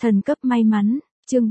Thần cấp may mắn, chương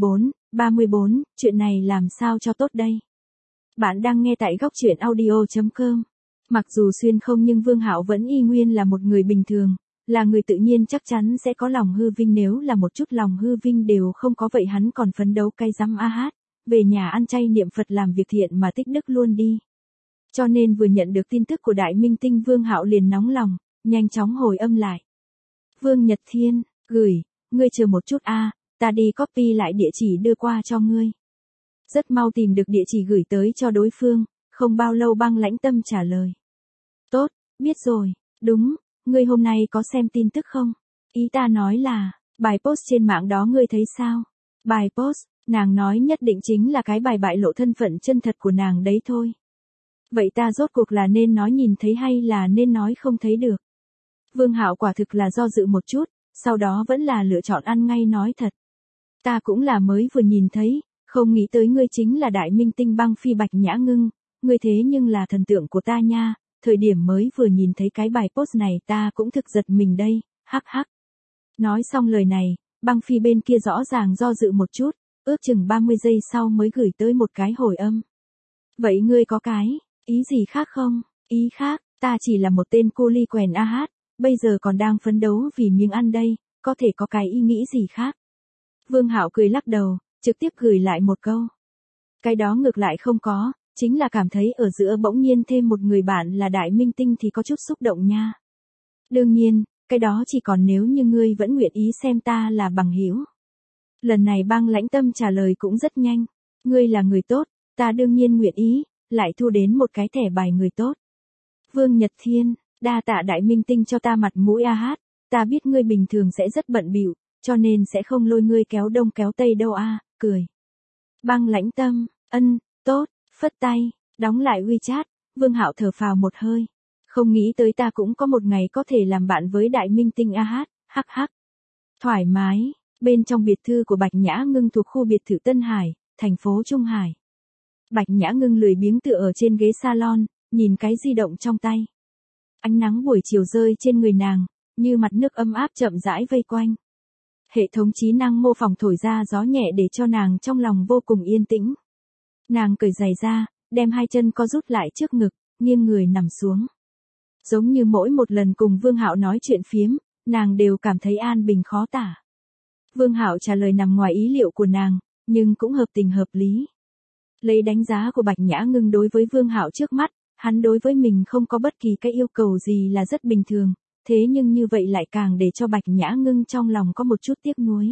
34, chuyện này làm sao cho tốt đây? Bạn đang nghe tại góc truyện audio.com. Mặc dù xuyên không nhưng Vương Hạo vẫn y nguyên là một người bình thường, là người tự nhiên chắc chắn sẽ có lòng hư vinh, nếu là một chút lòng hư vinh đều không có vậy hắn còn phấn đấu cay răm a hát, về nhà ăn chay niệm Phật làm việc thiện mà tích đức luôn đi. Cho nên vừa nhận được tin tức của đại minh tinh Vương Hạo liền nóng lòng, nhanh chóng hồi âm lại. Vương Nhật Thiên, gửi, ngươi chờ một chút ta đi copy lại địa chỉ đưa qua cho ngươi. Rất mau tìm được địa chỉ gửi tới cho đối phương, không bao lâu Băng Lãnh Tâm trả lời. Tốt, biết rồi, đúng, ngươi hôm nay có xem tin tức không? Ý ta nói là, bài post trên mạng đó ngươi thấy sao? Bài post, nàng nói nhất định chính là cái bài bại lộ thân phận chân thật của nàng đấy thôi. Vậy ta rốt cuộc là nên nói nhìn thấy hay là nên nói không thấy được? Vương Hạo quả thực là do dự một chút, sau đó vẫn là lựa chọn ăn ngay nói thật. Ta cũng là mới vừa nhìn thấy, không nghĩ tới ngươi chính là đại minh tinh Băng Phi Bạch Nhã Ngưng, ngươi thế nhưng là thần tượng của ta nha, thời điểm mới vừa nhìn thấy cái bài post này ta cũng thực giật mình đây, hắc hắc. Nói xong lời này, Băng Phi bên kia rõ ràng do dự một chút, ước chừng 30 giây sau mới gửi tới một cái hồi âm. Vậy ngươi có cái ý gì khác không? Ý khác, ta chỉ là một tên cô ly quèn a hát, bây giờ còn đang phấn đấu vì miếng ăn đây, có thể có cái ý nghĩ gì khác? Vương Hạo cười lắc đầu, trực tiếp gửi lại một câu. Cái đó ngược lại không có, chính là cảm thấy ở giữa bỗng nhiên thêm một người bạn là đại minh tinh thì có chút xúc động nha. Đương nhiên, cái đó chỉ còn nếu như ngươi vẫn nguyện ý xem ta là bằng hữu. Lần này Băng Lãnh Tâm trả lời cũng rất nhanh, ngươi là người tốt, ta đương nhiên nguyện ý, lại thu đến một cái thẻ bài người tốt. Vương Nhật Thiên, đa tạ đại minh tinh cho ta mặt mũi a hát, ta biết ngươi bình thường sẽ rất bận bịu, cho nên sẽ không lôi ngươi kéo đông kéo tây đâu cười. Băng Lãnh Tâm, tốt, phất tay, đóng lại WeChat, Vương Hạo thở phào một hơi. Không nghĩ tới ta cũng có một ngày có thể làm bạn với đại minh tinh a hát, hắc hắc. Thoải mái, bên trong biệt thự của Bạch Nhã Ngưng thuộc khu biệt thự Tân Hải, thành phố Trung Hải. Bạch Nhã Ngưng lười biếng tựa ở trên ghế salon, nhìn cái di động trong tay. Ánh nắng buổi chiều rơi trên người nàng, như mặt nước ấm áp chậm rãi vây quanh. Hệ thống trí năng mô phỏng thổi ra gió nhẹ để cho nàng trong lòng vô cùng yên tĩnh. Nàng cởi giày ra, đem hai chân co rút lại trước ngực, nghiêng người nằm xuống. Giống như mỗi một lần cùng Vương Hạo nói chuyện phiếm, nàng đều cảm thấy an bình khó tả. Vương Hạo trả lời nằm ngoài ý liệu của nàng, nhưng cũng hợp tình hợp lý. Lấy đánh giá của Bạch Nhã Ngưng đối với Vương Hạo trước mắt, hắn đối với mình không có bất kỳ cái yêu cầu gì là rất bình thường, thế nhưng như vậy lại càng để cho Bạch Nhã Ngưng trong lòng có một chút tiếc nuối.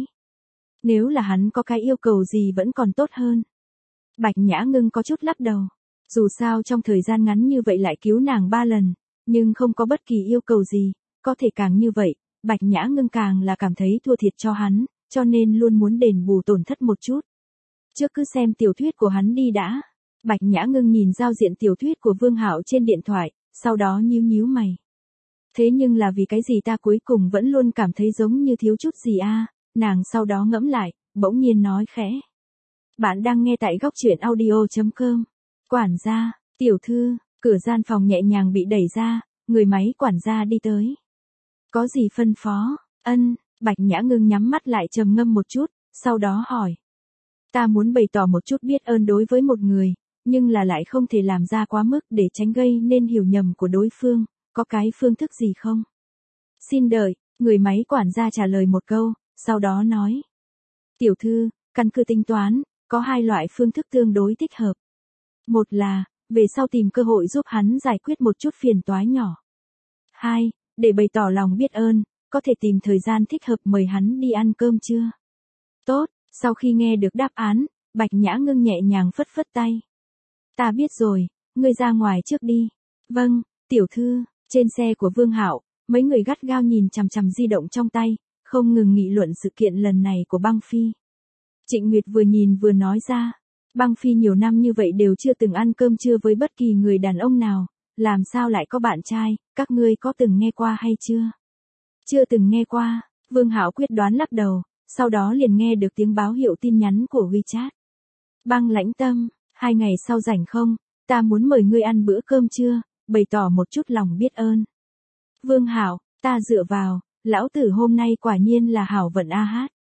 Nếu là hắn có cái yêu cầu gì vẫn còn tốt hơn. Bạch Nhã Ngưng có chút lắc đầu. Dù sao trong thời gian ngắn như vậy lại cứu nàng 3 lần, nhưng không có bất kỳ yêu cầu gì, có thể càng như vậy, Bạch Nhã Ngưng càng là cảm thấy thua thiệt cho hắn, cho nên luôn muốn đền bù tổn thất một chút. Trước cứ xem tiểu thuyết của hắn đi đã. Bạch Nhã Ngưng nhìn giao diện tiểu thuyết của Vương Hạo trên điện thoại, sau đó nhíu nhíu mày. Thế nhưng là vì cái gì ta cuối cùng vẫn luôn cảm thấy giống như thiếu chút gì nàng sau đó ngẫm lại, bỗng nhiên nói khẽ. Bạn đang nghe tại góc truyện audio.com. Quản gia, tiểu thư, cửa gian phòng nhẹ nhàng bị đẩy ra, người máy quản gia đi tới. Có gì phân phó? Bạch Nhã Ngưng nhắm mắt lại trầm ngâm một chút, sau đó hỏi. Ta muốn bày tỏ một chút biết ơn đối với một người, nhưng là lại không thể làm ra quá mức để tránh gây nên hiểu nhầm của đối phương, có cái phương thức gì không? Xin đợi, người máy quản gia trả lời một câu, sau đó nói. Tiểu thư, căn cứ tính toán, có 2 loại phương thức tương đối thích hợp. Một là, về sau tìm cơ hội giúp hắn giải quyết một chút phiền toái nhỏ. 2, để bày tỏ lòng biết ơn, có thể tìm thời gian thích hợp mời hắn đi ăn cơm trưa. Tốt, sau khi nghe được đáp án, Bạch Nhã Ngưng nhẹ nhàng phất phất tay. Ta biết rồi, ngươi ra ngoài trước đi. Vâng, tiểu thư. Trên xe của Vương Hạo, mấy người gắt gao nhìn chằm chằm di động trong tay, không ngừng nghị luận sự kiện lần này của Băng Phi. Trịnh Nguyệt vừa nhìn vừa nói ra, Băng Phi nhiều năm như vậy đều chưa từng ăn cơm trưa với bất kỳ người đàn ông nào, làm sao lại có bạn trai, các ngươi có từng nghe qua hay chưa? Chưa từng nghe qua, Vương Hạo quyết đoán lắc đầu, sau đó liền nghe được tiếng báo hiệu tin nhắn của WeChat. Băng Lãnh Tâm, 2 ngày sau rảnh không, ta muốn mời ngươi ăn bữa cơm trưa, bày tỏ một chút lòng biết ơn. Vương Hạo, ta dựa vào, lão tử hôm nay quả nhiên là hảo vận a hát.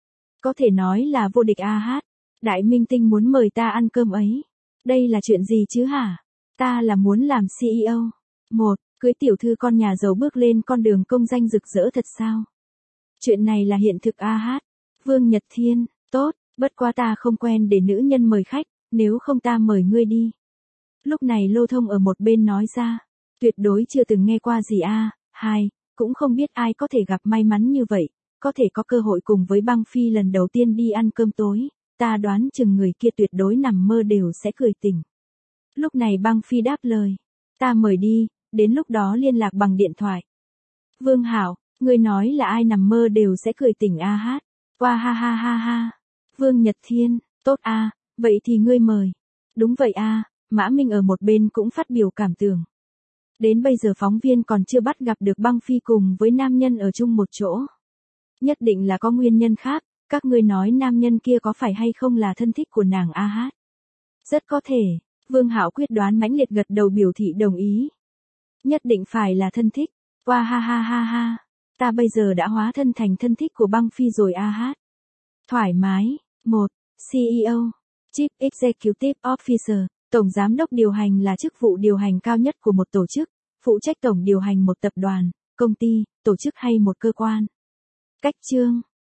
Có thể nói là vô địch a hát. Đại minh tinh muốn mời ta ăn cơm ấy. Đây là chuyện gì chứ hả? Ta là muốn làm CEO. Cưới tiểu thư con nhà giàu bước lên con đường công danh rực rỡ thật sao? Chuyện này là hiện thực a hát. Vương Nhật Thiên, tốt, bất quá ta không quen để nữ nhân mời khách, nếu không ta mời ngươi đi. Lúc này Lô Thông ở một bên nói ra, tuyệt đối chưa từng nghe qua gì cũng không biết ai có thể gặp may mắn như vậy, có thể có cơ hội cùng với Băng Phi lần đầu tiên đi ăn cơm tối, ta đoán chừng người kia tuyệt đối nằm mơ đều sẽ cười tỉnh. Lúc này Băng Phi đáp lời, ta mời đi, đến lúc đó liên lạc bằng điện thoại. Vương Hạo, ngươi nói là ai nằm mơ đều sẽ cười tỉnh a hát. Qua ha ha ha ha. Vương Nhật Thiên, tốt a, vậy thì ngươi mời. Đúng vậy a, Mã Minh ở một bên cũng phát biểu cảm tưởng. Đến bây giờ phóng viên còn chưa bắt gặp được Băng Phi cùng với nam nhân ở chung một chỗ. Nhất định là có nguyên nhân khác, các ngươi nói nam nhân kia có phải hay không là thân thích của nàng a hát. Rất có thể, Vương Hạo quyết đoán mãnh liệt gật đầu biểu thị đồng ý. Nhất định phải là thân thích. Qua ha ha ha ha. Ta bây giờ đã hóa thân thành thân thích của Băng Phi rồi a hát. Thoải mái. CEO, Chief Executive Officer, Tổng Giám đốc điều hành là chức vụ điều hành cao nhất của một tổ chức, phụ trách tổng điều hành một tập đoàn, công ty, tổ chức hay một cơ quan. Cách chương